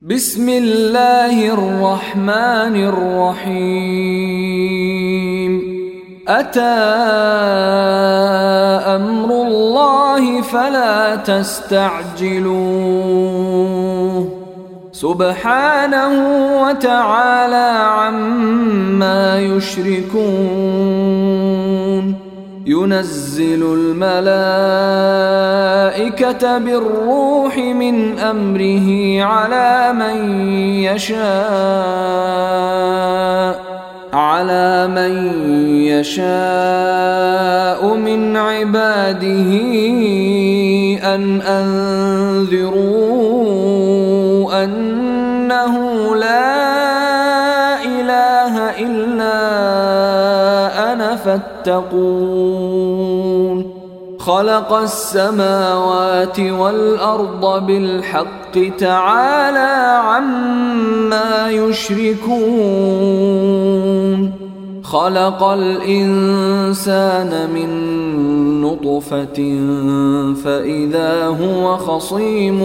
بسم الله الرحمن الرحيم أتى أمر الله فلا تستعجلوه سبحانه وتعالى عما يشركون ينزل الملائكة بالروح من أمره على من يشاء من عباده أن أنذروا أنه لا إله إلا أنا فاتقون خلق السماوات والأرض بالحق تعالى عما يشركون خلق الإنسان من نطفة فإذا هو خصيم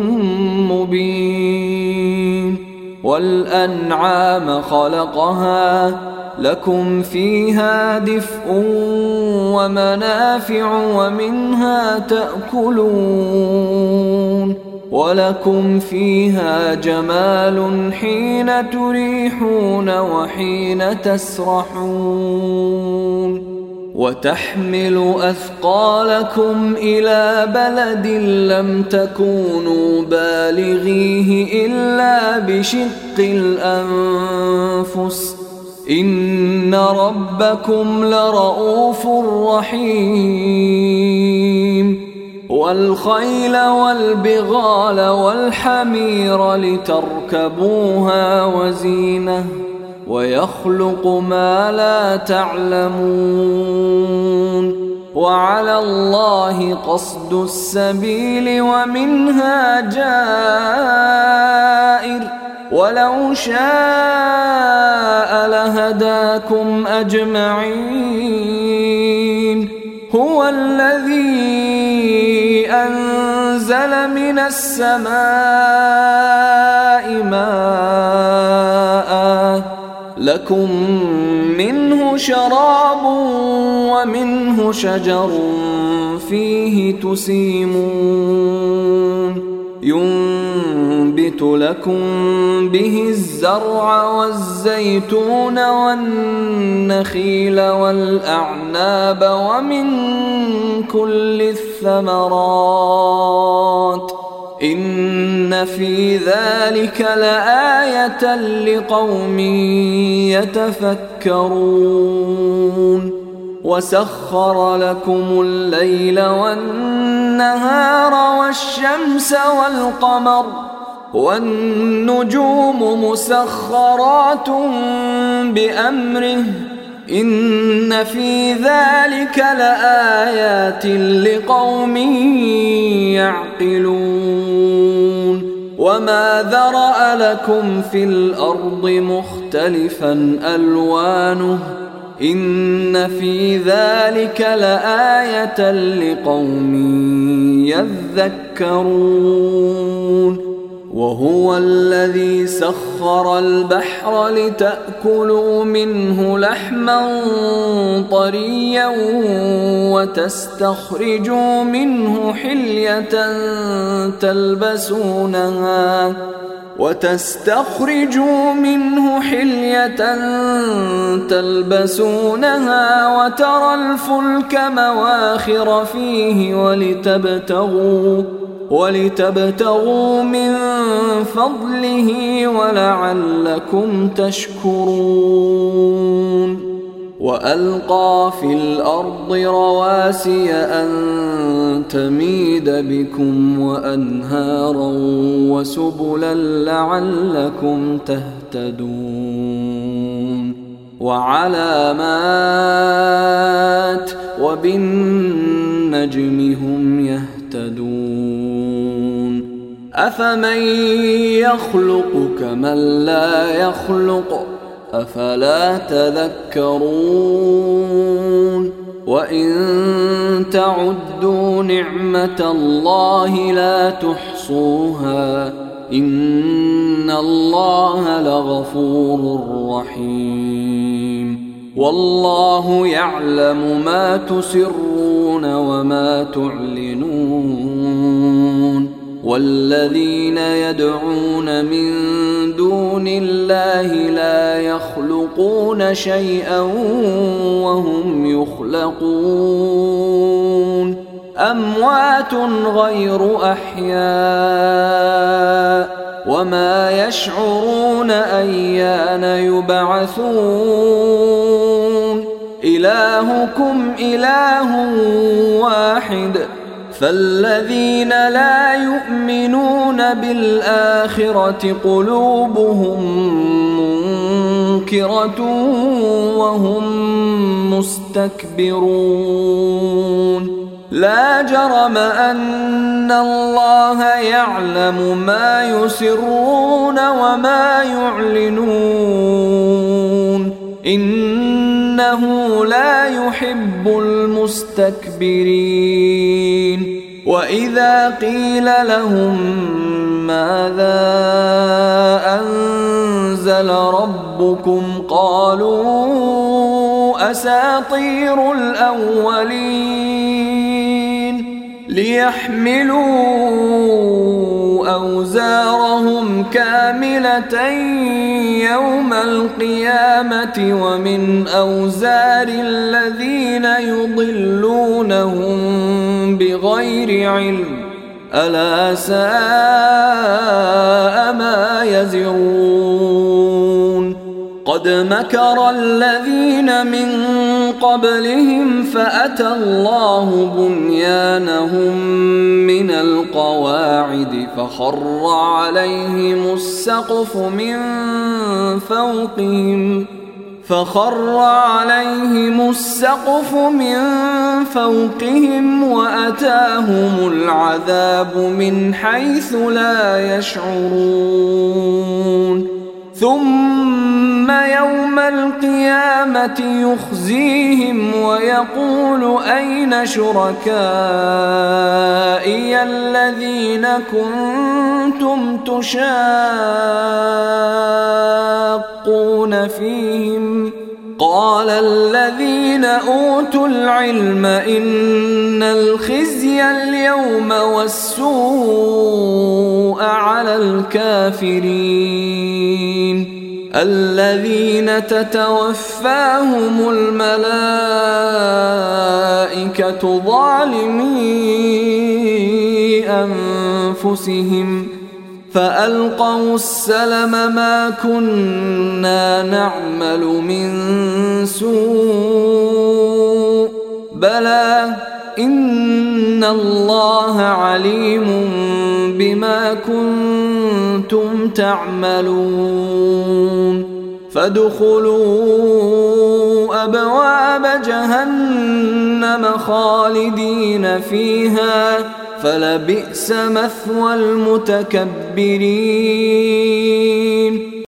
مبين والأنعام خلقها لكم فيها دفء ومنافع ومنها تأكلون ولكم فيها جمال حين تريحون وحين تسرحون وتحمل أثقالكم إلى بلد لم تكونوا بالغيه إلا بشق الأنفس إن ربكم لرؤوف رحيم والخيل والبغال والحمير لتركبوها وزينة ويخلق ما لا تعلمون وعلى الله قصد السبيل ومنها جائر ولو شاء لهداكم أجمعين هو الذي أنزل من السماء ماء لكم منه شراب ومنه شجر فيه تسيمون ينبت لكم به الزرع والزيتون والنخيل والأعناب ومن كل الثمرات إن في ذلك لآية لقوم يتفكرون وسخر لكم الليل والنهار والشمس والقمر والنجوم مسخرات بأمره إن في ذلك لآيات لقوم يعقلون وما ذرأ لكم في الأرض مختلفا ألوانه إن في ذلك لآية لقوم يذكرون وهو الذي سخر البحر لتأكلوا منه لحما طريا وتستخرجوا منه حلية تلبسونها وترى الفلك مواخر فيه ولتبتغوا من فضله ولعلكم تشكرون وألقى في الأرض رواسي أن تميد بكم وأنهارا وسبلا لعلكم تهتدون وعلامات وبالنجم هم يهتدون أفمن يخلق كمن لا يخلق أفلا تذكرون وإن تعدوا نعمة الله لا تحصوها إن إن الله لغفور رحيم والله يعلم ما تسرون وما تعلنون والذين يدعون من دون الله لا يخلقون شيئا وهم يخلقون أموات غير أحياء وما يشعرون أيان يبعثون إلهكم إله واحد فالذين لا يؤمنون بالآخرة قلوبهم منكرة وهم مستكبرون لا جرم أن الله يعلم ما يسرون وما يعلنون إنه لا يحب المستكبرين وإذا قيل لهم ماذا أنزل ربكم قالوا أساطير الأولين ليحملوا أوزارهم كاملة يوم القيامة ومن أوزار الذين يضلونهم بغير علم ألا ساء ما يزرون قد مكر الذين من قبلهم فأتى الله بنيانهم من القواعد فخر عليهم السقف من فوقهم وأتاهم العذاب من حيث لا يشعرون ثم يوم القيامة يخزيهم ويقول أين شركائي الذين كنتم تشاقون فيهم قال الذين أوتوا العلم إن الخزي اليوم والسوء على الكافرين الذين تتوفاهم الملائكة ظالمي أنفسهم فألقوا السلم ما كنا نعمل من سوء بلى إن الله عليم بما كنتم تعملون فادخلوا أبواب جهنم خالدين فيها فلبئس مثوى المتكبرين